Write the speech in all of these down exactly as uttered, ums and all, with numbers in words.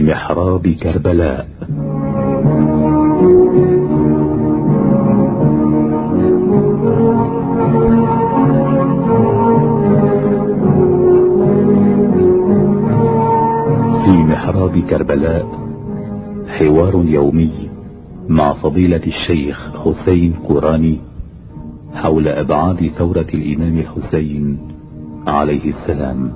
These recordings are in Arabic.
محراب كربلاء. في محراب كربلاء حوار يومي مع فضيلة الشيخ حسين قراني حول أبعاد ثورة الإمام الحسين عليه السلام.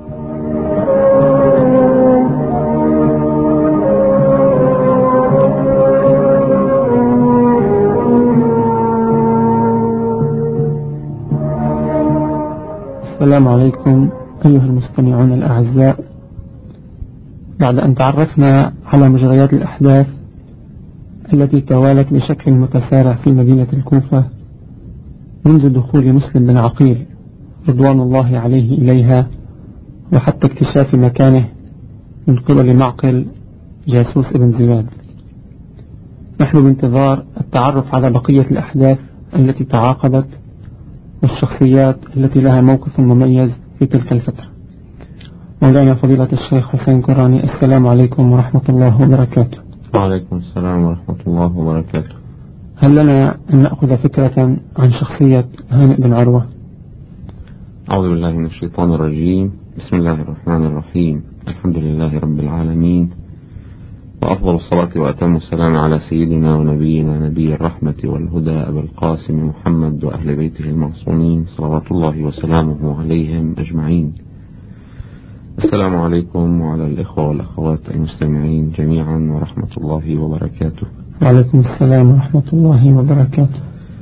السلام عليكم أيها المستمعون الأعزاء. بعد أن تعرفنا على مجريات الأحداث التي توالت بشكل متسارع في مدينة الكوفة منذ دخول مسلم بن عقيل رضوان الله عليه إليها وحتى اكتشاف مكانه من قبل معقل جاسوس ابن زياد، نحن بانتظار التعرف على بقية الأحداث التي تعاقبت والشخصيات التي لها موقف مميز في تلك الفترة. مولانا فضيلة الشيخ حسين قراني، السلام عليكم ورحمة الله وبركاته. وعليكم السلام ورحمة الله وبركاته. هل لنا أن نأخذ فكرة عن شخصية هانئ بن عروة؟ أعوذ بالله من الشيطان الرجيم. بسم الله الرحمن الرحيم. الحمد لله رب العالمين، وأفضل الصلاة وأتم السلام على سيدنا ونبينا نبي الرحمة والهدى أبي القاسم محمد وأهل بيته المعصومين صلوات الله وسلامه عليهم أجمعين. السلام عليكم وعلى الإخوة والأخوات المستمعين جميعا ورحمة الله وبركاته. وعليكم السلام ورحمة الله وبركاته.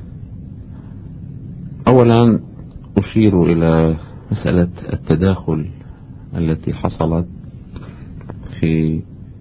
أولا أشير إلى مسألة التداخل التي حصلت في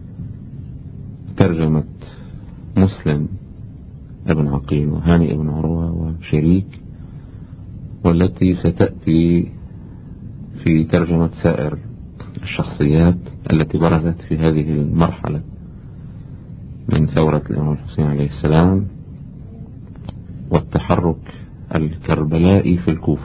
ترجمة مسلم ابن عقيل وهانئ بن عروة وشريك، والتي ستأتي في ترجمة سائر الشخصيات التي برزت في هذه المرحلة من ثورة الإمام الحسين عليه السلام والتحرك الكربلائي في الكوفة.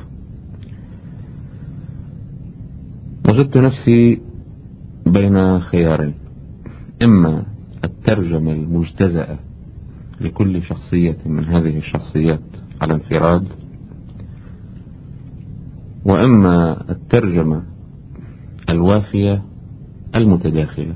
وجدت نفسي بين خيارين: إما الترجمة المجتزأة لكل شخصية من هذه الشخصيات على انفراد، وإما الترجمة الوافية المتداخلة.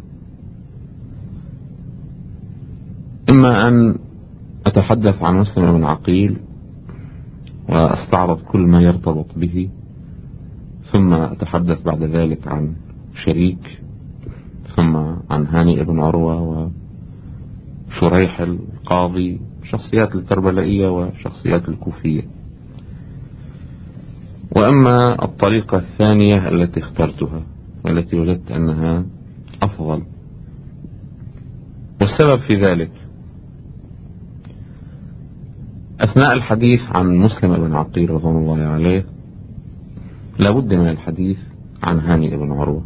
إما أن أتحدث عن مسلم بن عقيل وأستعرض كل ما يرتبط به، ثم أتحدث بعد ذلك عن شريك، ثم عن هانئ بن عروة وشريح القاضي، شخصيات الكربلائية وشخصيات الكوفية. وأما الطريقة الثانية التي اخترتها والتي وجدت أنها أفضل، والسبب في ذلك أثناء الحديث عن مسلم بن عقيل رضوان الله عليه لابد من الحديث عن هانئ بن عروة.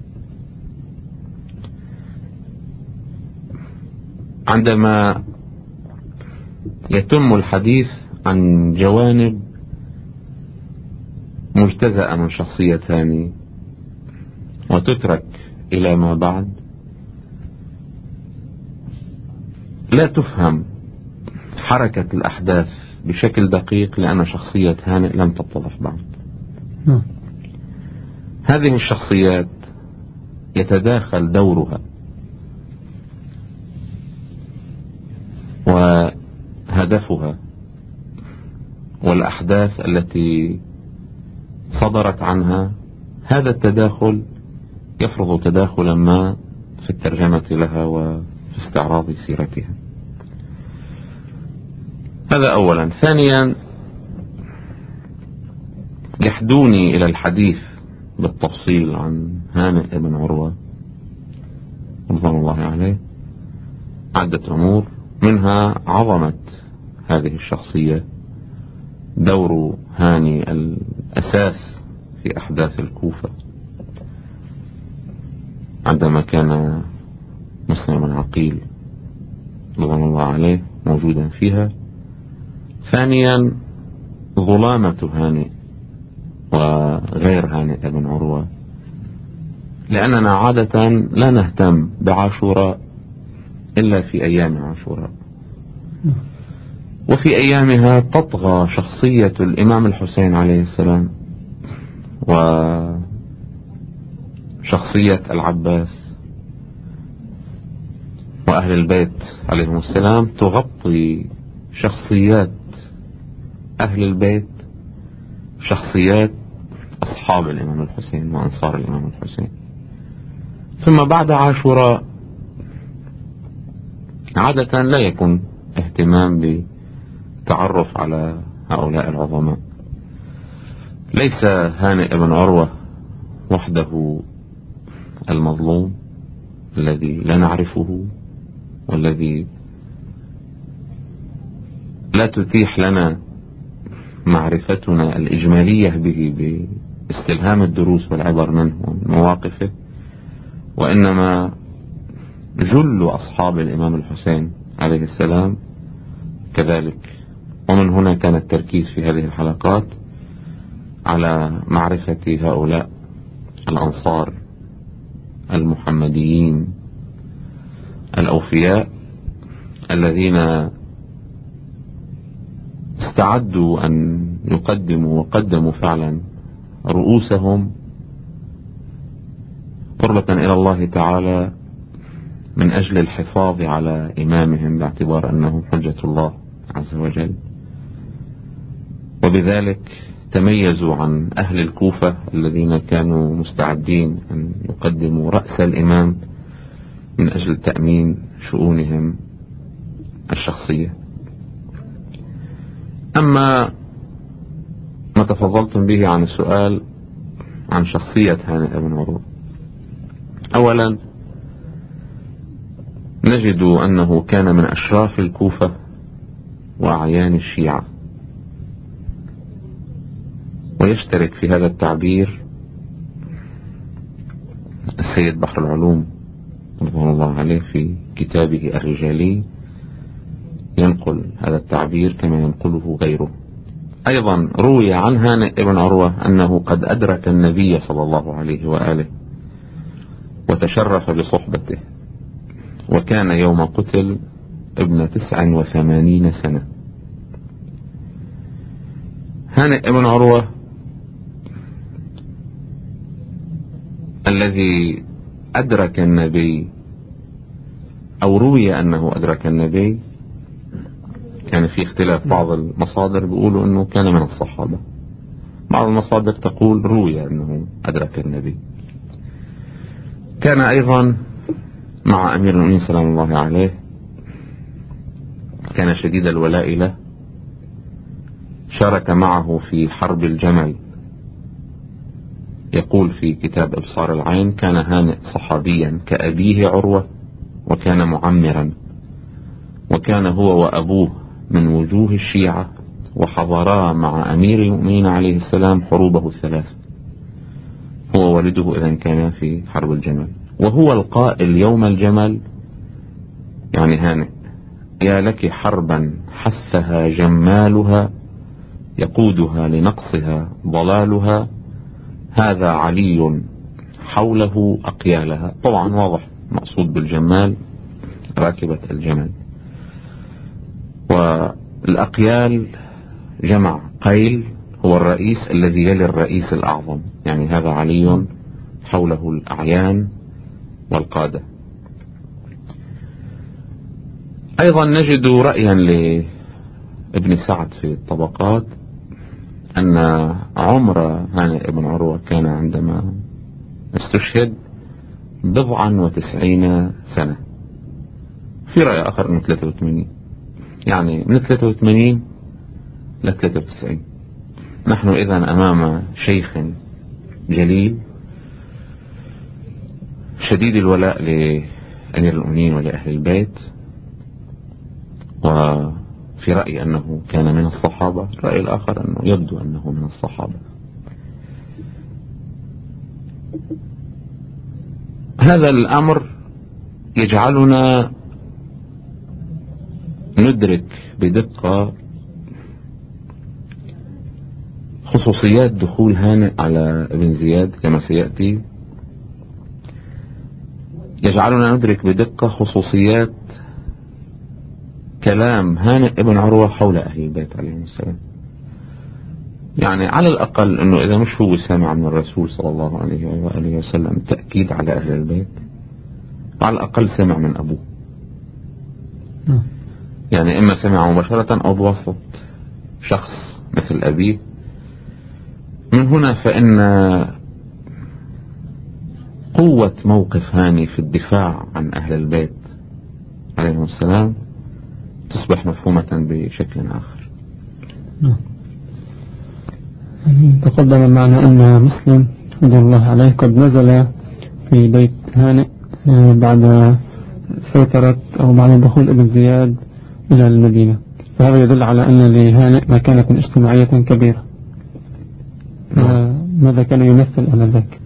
عندما يتم الحديث عن جوانب مجتزأة من شخصية هانئ وتترك إلى ما بعد، لا تفهم حركة الأحداث بشكل دقيق، لأن شخصية هانئ لم تتضح بعد. هذه الشخصيات يتداخل دورها وهدفها والأحداث التي صدرت عنها. هذا التداخل يفرض تداخلا ما في الترجمة لها وفي استعراض سيرتها. هذا أولا. ثانيا، يحدوني إلى الحديث بالتفصيل عن هانئ بن عروة رضوان الله عليه عدة أمور، منها عظمة هذه الشخصية، دور هانئ الأساس في أحداث الكوفة عندما كان مسلم بن عقيل رضوان الله عليه موجودا فيها. ثانيا، ظلامة هانئ وغير هانئ بن عروة لأننا عادة لا نهتم بعاشوراء إلا في أيام عاشوراء، وفي أيامها تطغى شخصية الإمام الحسين عليه السلام وشخصية العباس وأهل البيت عليهم السلام، تغطي شخصيات أهل البيت شخصيات أصحاب الإمام الحسين وأنصار الإمام الحسين. ثم بعد عاشوراء عادة لا يكون اهتمام بالتعرف على هؤلاء العظماء. ليس هانئ بن عروة وحده المظلوم الذي لا نعرفه والذي لا تتيح لنا معرفتنا الإجمالية به باستلهام الدروس والعبر منه ومن مواقفه، وإنما جل أصحاب الإمام الحسين عليه السلام كذلك. ومن هنا كان التركيز في هذه الحلقات على معرفة هؤلاء الأنصار المحمديين الأوفياء الذين استعدوا أن يقدموا وقدموا فعلا رؤوسهم قربة إلى الله تعالى من أجل الحفاظ على إمامهم باعتبار أنه حجة الله عز وجل. وبذلك تميزوا عن أهل الكوفة الذين كانوا مستعدين أن يقدموا رأس الإمام من أجل تأمين شؤونهم الشخصية. أما ما تفضلتم به عن السؤال عن شخصية هانئ بن عروة، أولا نجد أنه كان من أشراف الكوفة وأعيان الشيعة، ويشترك في هذا التعبير السيد بحر العلوم رضوان الله عليه في كتابه الرجالي، ينقل هذا التعبير كما ينقله غيره. أيضا روي عن هانئ بن عروة أنه قد أدرك النبي صلى الله عليه وآله وتشرف بصحبته، وكان يوم قتل ابن تسع وثمانين سنة. هانئ بن عروة الذي أدرك النبي أو روي أنه أدرك النبي، كان في اختلاف. بعض المصادر بيقولوا أنه كان من الصحابة، بعض المصادر تقول روي أنه أدرك النبي. كان أيضا مع أمير المؤمنين سلام الله عليه، كان شديد الولاء له، شارك معه في حرب الجمل. يقول في كتاب إبصار العين: كان هانئ صحابيا كأبيه عروة، وكان معمرا، وكان هو وأبوه من وجوه الشيعة، وحضرا مع أمير المؤمنين عليه السلام حروبه الثلاث. هو والده إذن كان في حرب الجمل، وهو القائل يوم الجمل يعني هانئ: يا لك حربا حثها جمالها، يقودها لنقصها ضلالها، هذا علي حوله أقيالها. طبعا واضح مقصود بالجمال راكبة الجمل، والأقيال جمع قيل هو الرئيس الذي يلي الرئيس الأعظم، يعني هذا علي حوله الأعيان والقادة. أيضا نجد رأيا لابن سعد في الطبقات أن عمر هانئ بن عروة كان عندما استشهد بضعا وتسعين سنة، في رأي آخر أنه ثلاثة وثمانين، يعني من ثلاثة وثمانين ل ثلاثة وتسعين. نحن إذن أمام شيخ جليل شديد الولاء لأمير المؤمنين ولأهل البيت، وفي رأي أنه كان من الصحابة، الرأي الآخر أنه يبدو أنه من الصحابة. هذا الأمر يجعلنا ندرك بدقة خصوصيات دخول هانئ على ابن زياد كما سيأتي، يجعلنا ندرك بدقة خصوصيات كلام هانئ ابن عروة حول أهل البيت عليهم السلام. يعني على الأقل أنه إذا مش هو سامع من الرسول صلى الله عليه وآله وسلم تأكيد على أهل البيت، على الأقل سمع من أبوه، يعني إما سمع مباشرة أو بواسطة شخص مثل أبيه. من هنا فإن قوة موقف هاني في الدفاع عن أهل البيت عليهم السلام تصبح مفهومة بشكل آخر. تقدم معنا أن مسلم رضي الله عليه قد نزل في بيت هانئ بعد سيطرة أو بعد دخول ابن زياد إلى المدينة، فهذا يدل على أن لهانئ مكانة اجتماعية كبيرة. ماذا كان يمثل آنذاك؟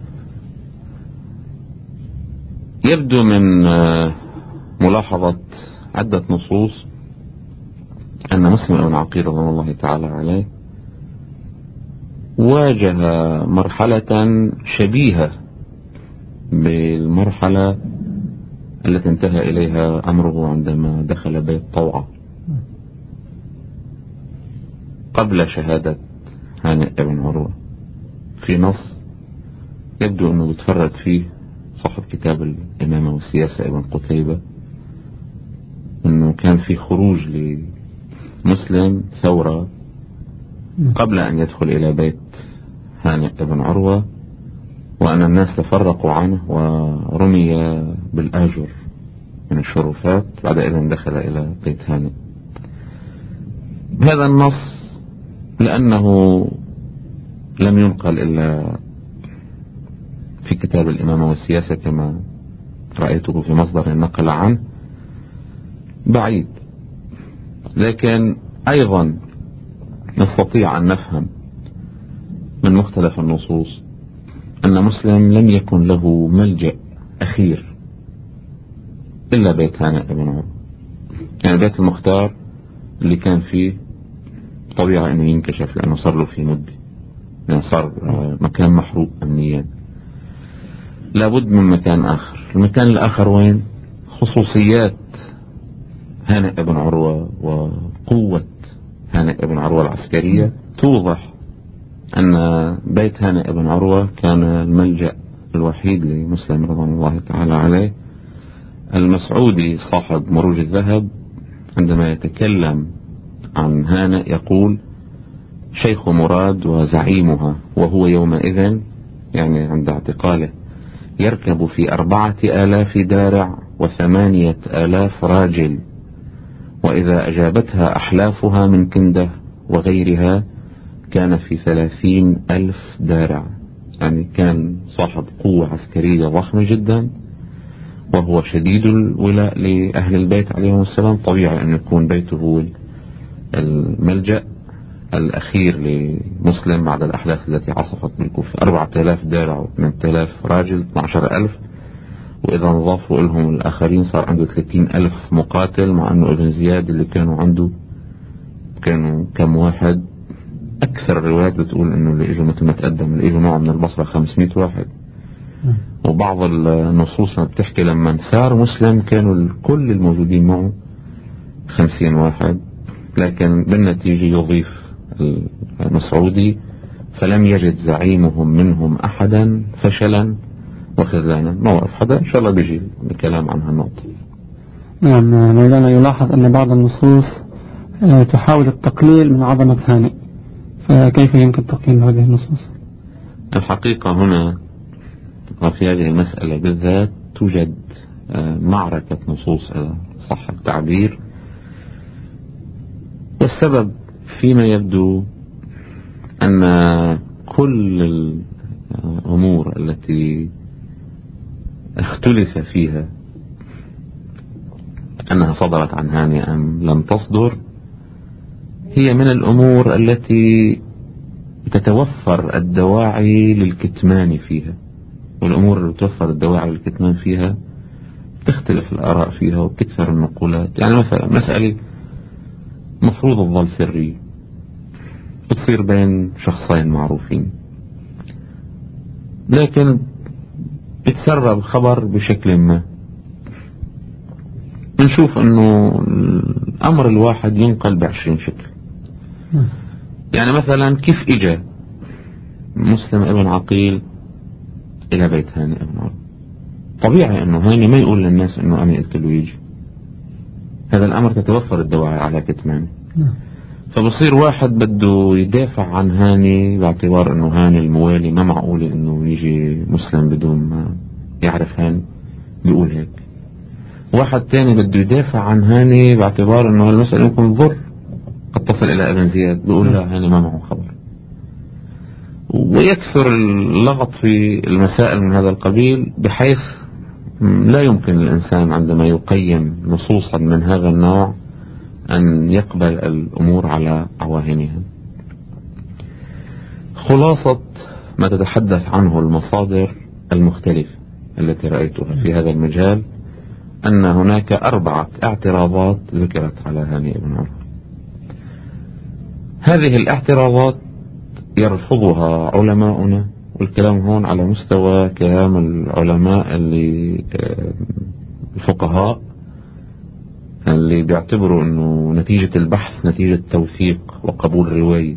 يبدو من ملاحظة عدة نصوص أن مسلم بن عقيل رضي الله تعالى عليه واجه مرحلة شبيهة بالمرحلة التي انتهى إليها أمره عندما دخل بيت طوعة قبل شهادة هانئ بن عروة. في نص يبدو أنه بتفرد فيه صاحب كتاب الإمامة والسياسة ابن قتيبة، أنه كان في خروج لمسلم ثورة قبل أن يدخل إلى بيت هانئ بن عروة، وأن الناس تفرقوا عنه ورمي بالآجر من الشرفات بعد إذن دخل إلى بيت هانئ. هذا النص لأنه لم ينقل إلا في كتاب الإمامة والسياسة كما رأيته في مصدر النقل عنه بعيد، لكن أيضا نستطيع أن نفهم من مختلف النصوص أن مسلم لم يكن له ملجأ أخير إلا بيت هانئ بن عروة. يعني بيت المختار اللي كان فيه طبيعة أنه ينكشف لأنه صار له في مدة، يعني صار مكان محروق أمنيا، لابد من مكان آخر. المكان الآخر وين؟ خصوصيات هانئ بن عروة وقوة هانئ بن عروة العسكرية توضح أن بيت هانئ بن عروة كان الملجأ الوحيد لمسلم رضوان الله تعالى عليه. المسعودي صاحب مروج الذهب عندما يتكلم عن هانئ يقول: شيخ مراد وزعيمها، وهو يومئذ يعني عند اعتقاله يركب في أربعة آلاف دارع وثمانية آلاف راجل، وإذا أجابتها أحلافها من كندة وغيرها كان في ثلاثين ألف دارع. يعني كان صاحب قوة عسكرية ضخمة جدا، وهو شديد الولاء لأهل البيت عليهم السلام. طبيعي أن يكون بيته هو الملجأ الأخير لمسلم بعد الأحداث التي عصفت بالكوفة. أربعة آلاف دارع وثمانية آلاف راجل، اثني عشر ألف، وإذا نضافوا لهم الآخرين صار عنده ثلاثين ألف مقاتل، مع أنه ابن زياد اللي كانوا عنده كانوا كم واحد. أكثر الروايات بتقول أنه اللي إجوا مثل ما تقدم اللي إجوا معه من البصرة خمسمائة واحد، وبعض النصوص بتحكي لما ثار مسلم كانوا كل الموجودين معه خمسين واحد. لكن بالنتيجة يضيف المسعودي: فلم يجد زعيمهم منهم أحدا فشلا وخذلانا. ما وقف حدا، إن شاء الله بيجي الكلام عن هالنقطة. نعم، مولانا يلاحظ أن بعض النصوص تحاول التقليل من عظمة هانئ، فكيف يمكن تقييم هذه النصوص؟ الحقيقة هنا وفي هذه المسألة بالذات توجد معركة نصوص صح التعبير، والسبب فيما يبدو أن كل الأمور التي اختلف فيها أنها صدرت عن هانئ أم لم تصدر هي من الأمور التي تتوفر الدواعي للكتمان فيها، والأمور اللي تتوفر الدواعي للكتمان فيها تختلف الآراء فيها وتكثر النقولات. يعني مثلا مسألة مفروض تظل سرية بتصير بين شخصين معروفين، لكن بتسرب خبر بشكل ما بنشوف انه الامر الواحد ينقل بعشرين شكل. يعني مثلا كيف اجى مسلم ابن عقيل الى بيت هاني ابن عروة؟ طبيعي انه هاني ما يقول للناس انه انا قلت له يجي، هذا الامر تتوفر الدواعي على كتمانه. فبصير واحد بده يدافع عن هاني باعتبار انه هاني الموالي، ما معقول انه يجي مسلم بدون ما يعرف هاني، بيقول هيك. واحد تاني بده يدافع عن هاني باعتبار انه المسألة يمكن ضر، قد تصل الى ابن زياد، بيقول لا هاني ما معه خبر. ويكثر اللغط في المسائل من هذا القبيل، بحيث لا يمكن الإنسان عندما يقيم نصوصا من هذا النوع أن يقبل الأمور على عواهنها. خلاصة ما تتحدث عنه المصادر المختلفة التي رأيتها في هذا المجال أن هناك أربعة اعتراضات ذكرت على هاني بن عروة. هذه الاعتراضات يرفضها علماؤنا، والكلام هون على مستوى كلام العلماء اللي الفقهاء اللي بيعتبروا انه نتيجة البحث نتيجة توثيق وقبول رواية،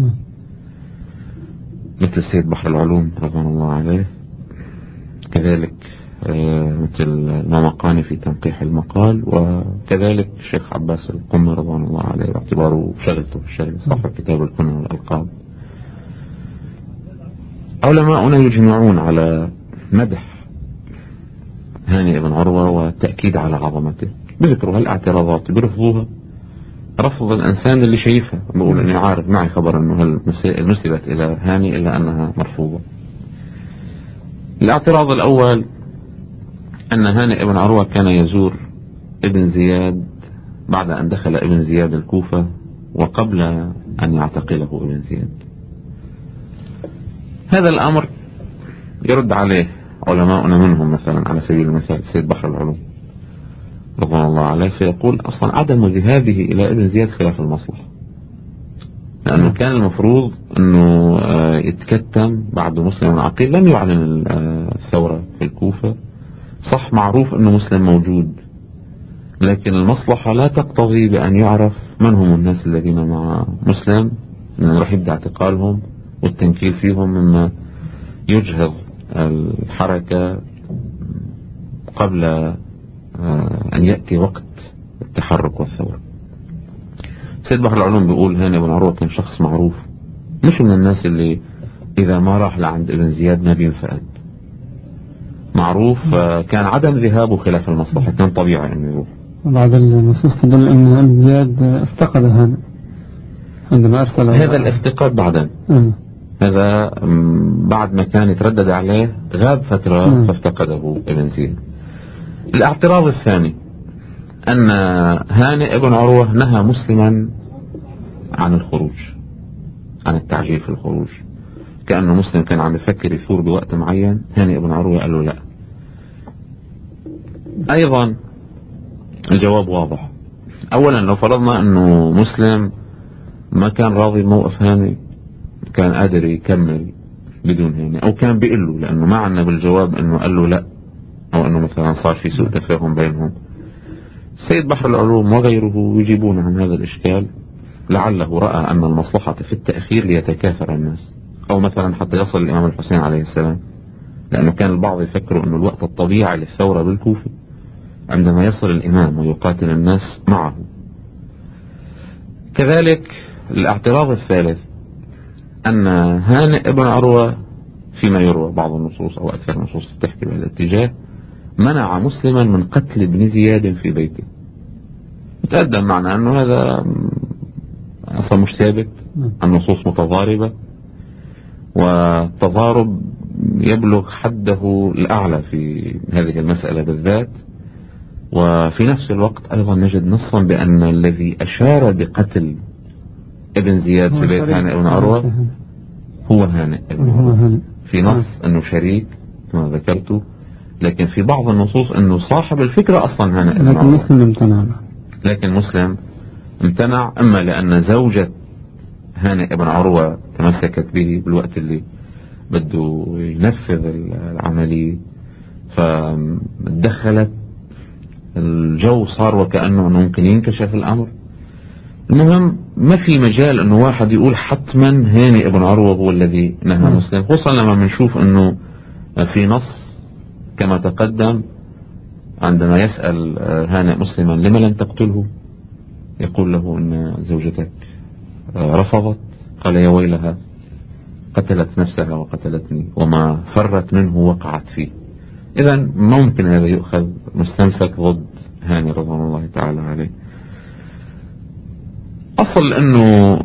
مثل السيد بحر العلوم رضوان الله عليه، كذلك مثل المامقاني في تنقيح المقال، وكذلك الشيخ عباس القمي رضوان الله عليه باعتباره شغلته في الشغل صاحب كتاب الكنى والألقاب. علماؤنا يجمعون على مدح هاني بن عروة والتأكيد على عظمته، بذكروا هالاعتراضات بيرفضوها رفض الإنسان اللي شايفها، بقول أني عارف معي خبر أنه هالمسائل نسبت إلى هاني إلا أنها مرفوضة. الاعتراض الأول أن هاني بن عروة كان يزور ابن زياد بعد أن دخل ابن زياد الكوفة وقبل أن يعتقله ابن زياد. هذا الأمر يرد عليه علماؤنا، منهم مثلا على سبيل المثال السيد بحر العلوم رضوان الله عليه، فيقول أصلا عدم ذهابه إلى ابن زياد خلاف المصلحة، لأنه كان المفروض أنه يتكتم بعد مسلم عقيل. لم يعلن الثورة في الكوفة، صح معروف أنه مسلم موجود، لكن المصلحة لا تقتضي بأن يعرف من هم الناس الذين مع مسلم، لأنه رح يبدأ اعتقالهم والتنكيل فيهم مما يجهض الحركة قبل أن يأتي وقت التحرك والثورة. سيد بحر العلوم بيقول هاني بن عروة كان شخص معروف، مش من الناس اللي إذا ما راح لعند ابن زياد ما بينفقد، معروف. كان عدم ذهابه خلاف المصلحة، كان طبيعي أنه يروح. بعض النصوص تدل أن ابن زياد افتقد هاني عندما أرسل. هذا الافتقاد بعدين م. هذا بعد ما كان يتردد عليه غاب فترة م. فافتقده ابن زياد. الاعتراض الثاني أن هاني بن عروة نهى مسلما عن الخروج، عن التعجيل في الخروج، كأنه مسلم كان عم يفكر يثور بوقت معين، هاني بن عروة قال له لا. أيضا الجواب واضح. أولا لو فرضنا أنه مسلم ما كان راضي بموقف هاني، كان قادر يكمل بدون هاني، أو كان بيقول له، لأنه ما عنا بالجواب أنه قال له لا، أو أنه مثلا صار في سوء تفاهم بينهم. سيد بحر العلوم وغيره يجيبون عن هذا الإشكال، لعله رأى أن المصلحة في التأخير ليتكاثر الناس، أو مثلا حتى يصل الإمام الحسين عليه السلام، لأنه كان البعض يفكروا أنه الوقت الطبيعي للثورة بالكوفة عندما يصل الإمام ويقاتل الناس معه. كذلك الاعتراض الثالث أن هانئ بن عروة فيما يروى بعض النصوص أو أكثر النصوص تحكي بهذا الاتجاه منع مسلما من قتل ابن زياد في بيته. تقدم معنا أنه هذا أصلا مش ثابت، النصوص متضاربة، والتضارب يبلغ حده الأعلى في هذه المسألة بالذات. وفي نفس الوقت أيضا نجد نصا بأن الذي أشار بقتل ابن زياد في بيت هانئ بن عروة هو هانئ بن عروة، في نص أنه شريك كما ذكرته، لكن في بعض النصوص أنه صاحب الفكرة أصلا هانئ بن عروة، لكن مسلم امتنع. لكن مسلم امتنع، إما لأن زوجة هانئ بن عروة تمسكت به بالوقت اللي بده ينفذ العملية، فدخلت الجو صار وكأنه أنه ممكن ينكشف الأمر. المهم ما في مجال أنه واحد يقول حتما هاني ابن عروة هو الذي نهى مسلم، خصوصا لما بنشوف أنه في نص كما تقدم عندما يسأل هانئ مسلما لما لم تقتله، يقول له أن زوجتك رفضت، قال يا ويلها قتلت نفسها وقتلتني وما فرت منه وقعت فيه. إذن ممكن هذا يؤخذ مستمسك ضد هاني رضوان الله تعالى عليه. أصل أنه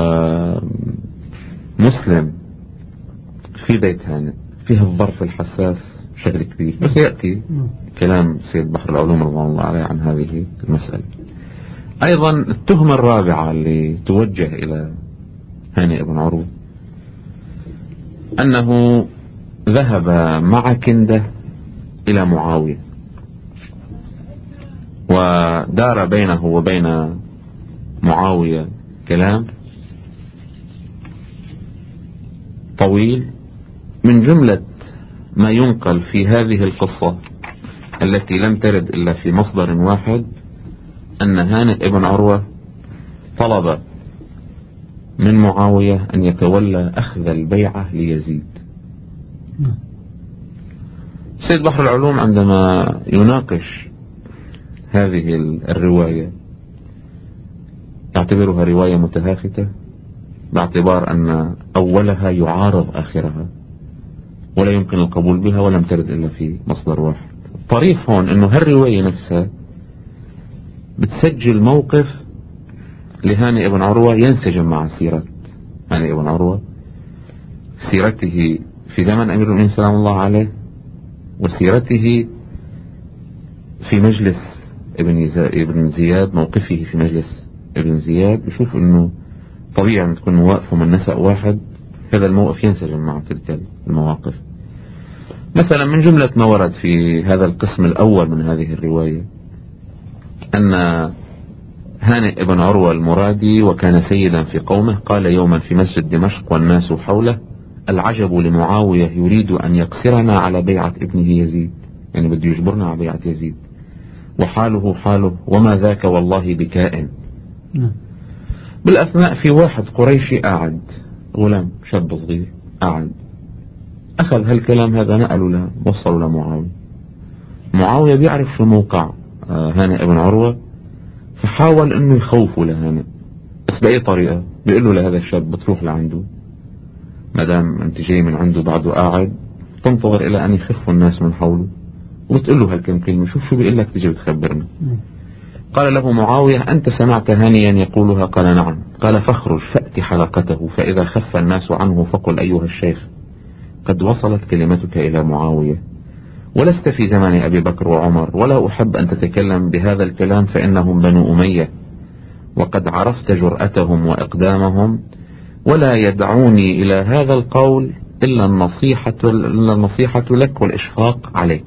مسلم في بيت هانئ فيها الظرف الحساس شغل كبير، بس يأتي كلام سيد بحر العلوم رضوان الله عليه عن هذه المسألة. أيضا التهمة الرابعة اللي توجه إلى هانئ بن عروة أنه ذهب مع كندة إلى معاوية ودار بينه وبين معاوية كلام طويل. من جملة ما ينقل في هذه القصة التي لم ترد إلا في مصدر واحد أن هانئ بن عروة طلب من معاوية أن يتولى أخذ البيعة ليزيد. سيد بحر العلوم عندما يناقش هذه الرواية يعتبرها رواية متهافتة باعتبار أن أولها يعارض آخرها ولا يمكن القبول بها ولم ترد إلا في مصدر واحد. الطريف هون أنه هالرواية نفسها بتسجل موقف لهانئ بن عروة ينسجم مع سيرة هانئ بن عروة، سيرته في زمن أمير المؤمنين سلام الله عليه وسيرته في مجلس ابن, ابن زياد، موقفه في مجلس ابن زياد. بشوف أنه طبيعي أن تكون مواقفه من نسق واحد، هذا الموقف ينسجم مع تلك المواقف. مثلا من جملة ما ورد في هذا القسم الأول من هذه الرواية أن هانئ بن عروة المرادي وكان سيدا في قومه قال يوما في مسجد دمشق والناس حوله العجب لمعاوية يريد أن يقصرنا على بيعة ابنه يزيد، يعني بده يجبرنا على بيعة يزيد، وحاله حاله وما ذاك والله بكائن. بالأثناء في واحد قريشي قاعد، غلام شاب صغير قاعد، أخذ هالكلام هذا نقله له وصلوا لمعاوية. معاوية بيعرف شو موقع هانئ بن عروة فحاول انه يخوفه لهانئ، بس بأي طريقة؟ بيقول له لهذا الشاب بتروح لعنده مادام انت جاي من عنده بعده قاعد تنتظر الى ان يخفوا الناس من حوله وبتقول له هالكم كلمة، شوف شو بيقول لك تجي بتخبرنا. قال له معاوية أنت سمعت هانيا يقولها؟ قال نعم. قال فاخرج فأت حلقته فإذا خف الناس عنه فقل أيها الشيخ قد وصلت كلمتك إلى معاوية ولست في زمان أبي بكر وعمر ولا أحب أن تتكلم بهذا الكلام فإنهم بنو أمية وقد عرفت جرأتهم وإقدامهم ولا يدعوني إلى هذا القول إلا النصيحة, إلا النصيحة لك والإشفاق عليك.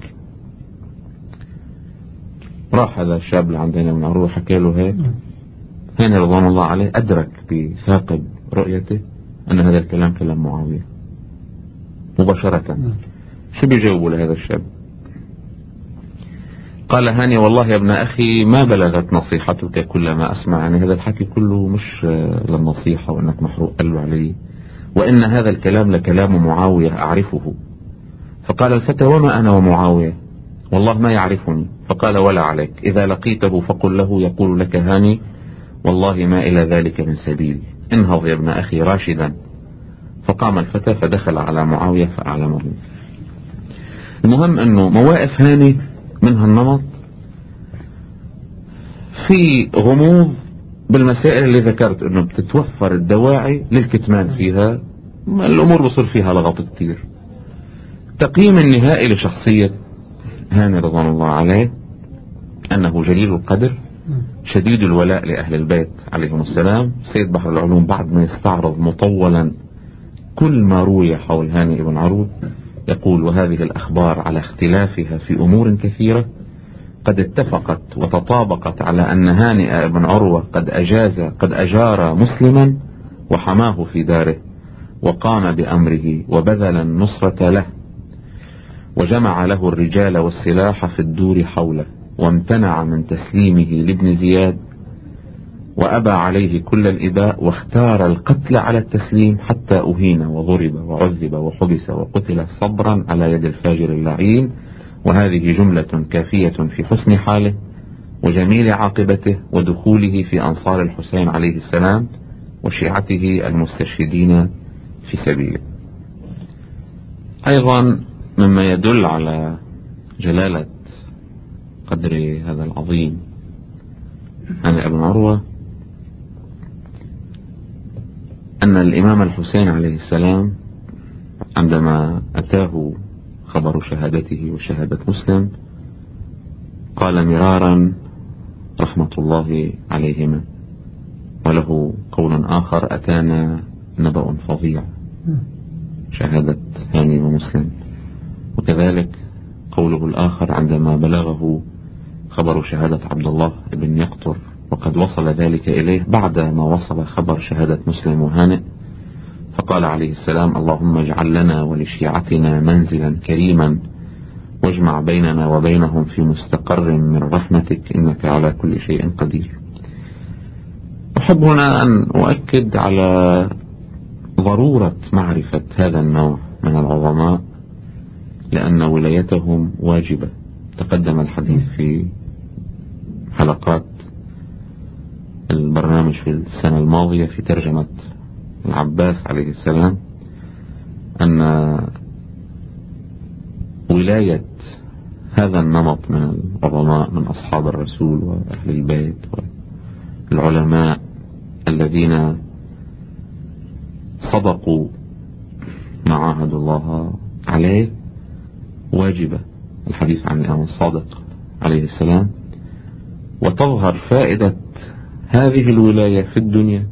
راح هذا الشاب اللي عندنا من عروة حكى له هيك، هاني رضوان الله عليه أدرك بثاقب رؤيته أن هذا الكلام كلام معاوية مباشرة. شو بيجاوبوا لهذا الشاب؟ قال هاني والله يا ابن أخي ما بلغت نصيحتك كل ما أسمع، يعني هذا الحكي كله مش للنصيحة وأنك محروق قلبه علي، وإن هذا الكلام لكلام معاوية أعرفه. فقال الفتى وما أنا ومعاوية؟ والله ما يعرفني. فقال ولا عليك، إذا لقيته فقل له يقول لك هاني والله ما إلى ذلك من سبيل، انهض يا ابن أخي راشدا. فقام الفتى فدخل على معاوية فأعلمه. المهم أنه مواقف هاني من هالنمط في غموض بالمسائل اللي ذكرت أنه بتتوفر الدواعي للكتمان فيها، الأمور بصير فيها لغط كتير. تقييم النهائي لشخصية هاني رضوان الله عليه أنه جليل القدر شديد الولاء لأهل البيت عليهم السلام. سيد بحر العلوم بعد ما يستعرض مطولا كل ما روي حول هاني بن عروة يقول وهذه الأخبار على اختلافها في أمور كثيرة قد اتفقت وتطابقت على أن هانئ بن عروة قد أجاز قد أجار مسلما وحماه في داره وقام بأمره وبذل النصرة له وجمع له الرجال والسلاح في الدور حوله وامتنع من تسليمه لابن زياد، وأبى عليه كل الإباء، واختار القتل على التسليم حتى أهين وضرب وعذب وحبس وقتل صبرا على يد الفاجر اللعين. وهذه جملة كافية في حسن حاله وجميل عاقبته ودخوله في أنصار الحسين عليه السلام وشيعته المستشهدين في سبيله. أيضا مما يدل على جلالة قدر هذا العظيم هانئ بن عروة أن الإمام الحسين عليه السلام عندما أتاه خبر شهادته وشهادة مسلم قال مرارا رحمة الله عليهما، وله قول آخر أتانا نبأ فظيع شهادة هاني ومسلم، وكذلك قوله الآخر عندما بلغه خبر شهادة عبد الله بن يقطر وقد وصل ذلك إليه بعد ما وصل خبر شهادة مسلم وهانئ، فقال عليه السلام اللهم اجعل لنا ولشيعتنا منزلا كريما واجمع بيننا وبينهم في مستقر من رحمتك إنك على كل شيء قدير. أحب هنا أن أؤكد على ضرورة معرفة هذا النوع من العظماء لأن ولايتهم واجبة. تقدم الحديث في حلقات البرنامج في السنة الماضية في ترجمة العباس عليه السلام أن ولاية هذا النمط من العظماء من أصحاب الرسول وأهل البيت والعلماء الذين صدقوا ما عاهدوا الله عليه واجبة. الحديث عن الإمام الصادق عليه السلام، وتظهر فائدة هذه الولاية في الدنيا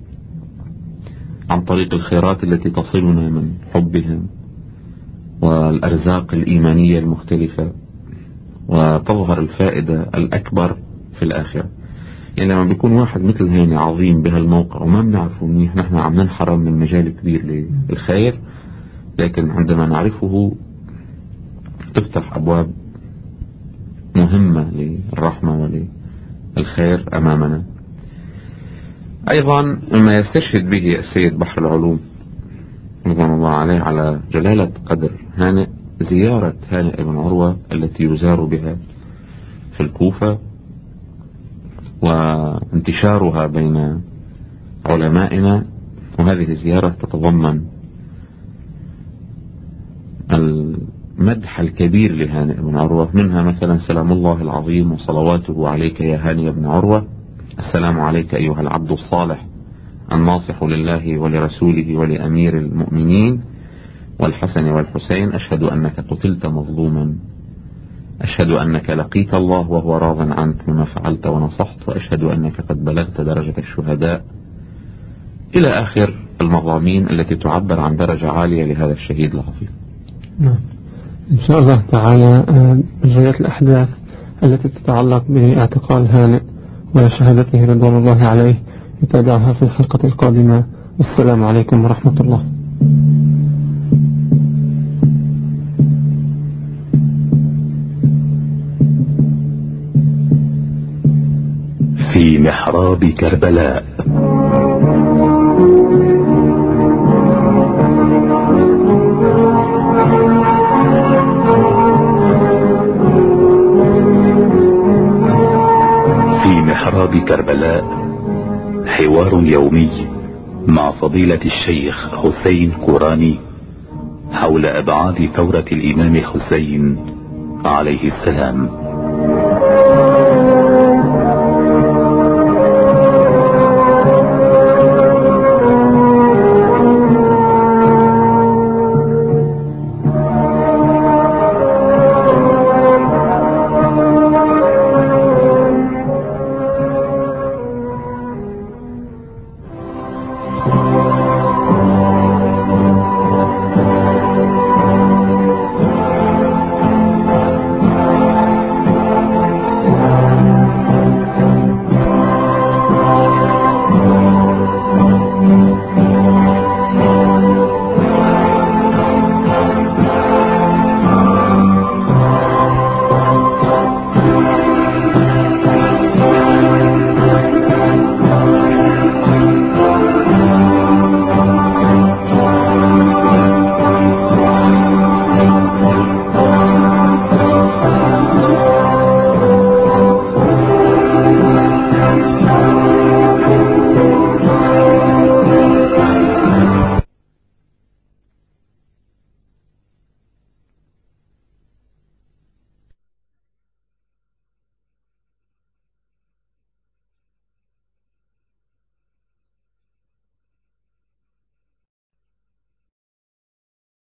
عن طريق الخيرات التي تصلنا من حبهم والأرزاق الإيمانية المختلفة، وتظهر الفائدة الأكبر في الآخرة. يعني لما بيكون واحد مثل هاني عظيم بهالموقع وما بنعرفه منيح، نحن عم ننحرم من مجال كبير للخير، لكن عندما نعرفه تفتح أبواب مهمة للرحمة وللخير أمامنا. أيضا مما يستشهد به السيد بحر العلوم رضوان الله عليه على جلالة قدر هانئ زيارة هانئ بن عروة التي يزار بها في الكوفة وانتشارها بين علمائنا. وهذه الزيارة تتضمن المدح الكبير لهانئ بن عروة، منها مثلا سلام الله العظيم وصلواته عليك يا هانئ بن عروة، السلام عليك أيها العبد الصالح الناصح لله ولرسوله ولأمير المؤمنين والحسن والحسين، أشهد أنك قتلت مظلوما، أشهد أنك لقيت الله وهو راض عنك بما فعلت ونصحت، وأشهد أنك قد بلغت درجة الشهداء، إلى آخر المضامين التي تعبر عن درجة عالية لهذا الشهيد العظيم. نعم إن شاء الله تعالى. جريت الأحداث التي تتعلق باعتقال هانئ وشهادته رضوان الله عليه نتابعها في الحلقة القادمة. السلام عليكم ورحمة الله. في محراب كربلاء. في محراب كربلاء حوار يومي مع فضيلة الشيخ حسين كوراني حول أبعاد ثورة الإمام الحسين عليه السلام.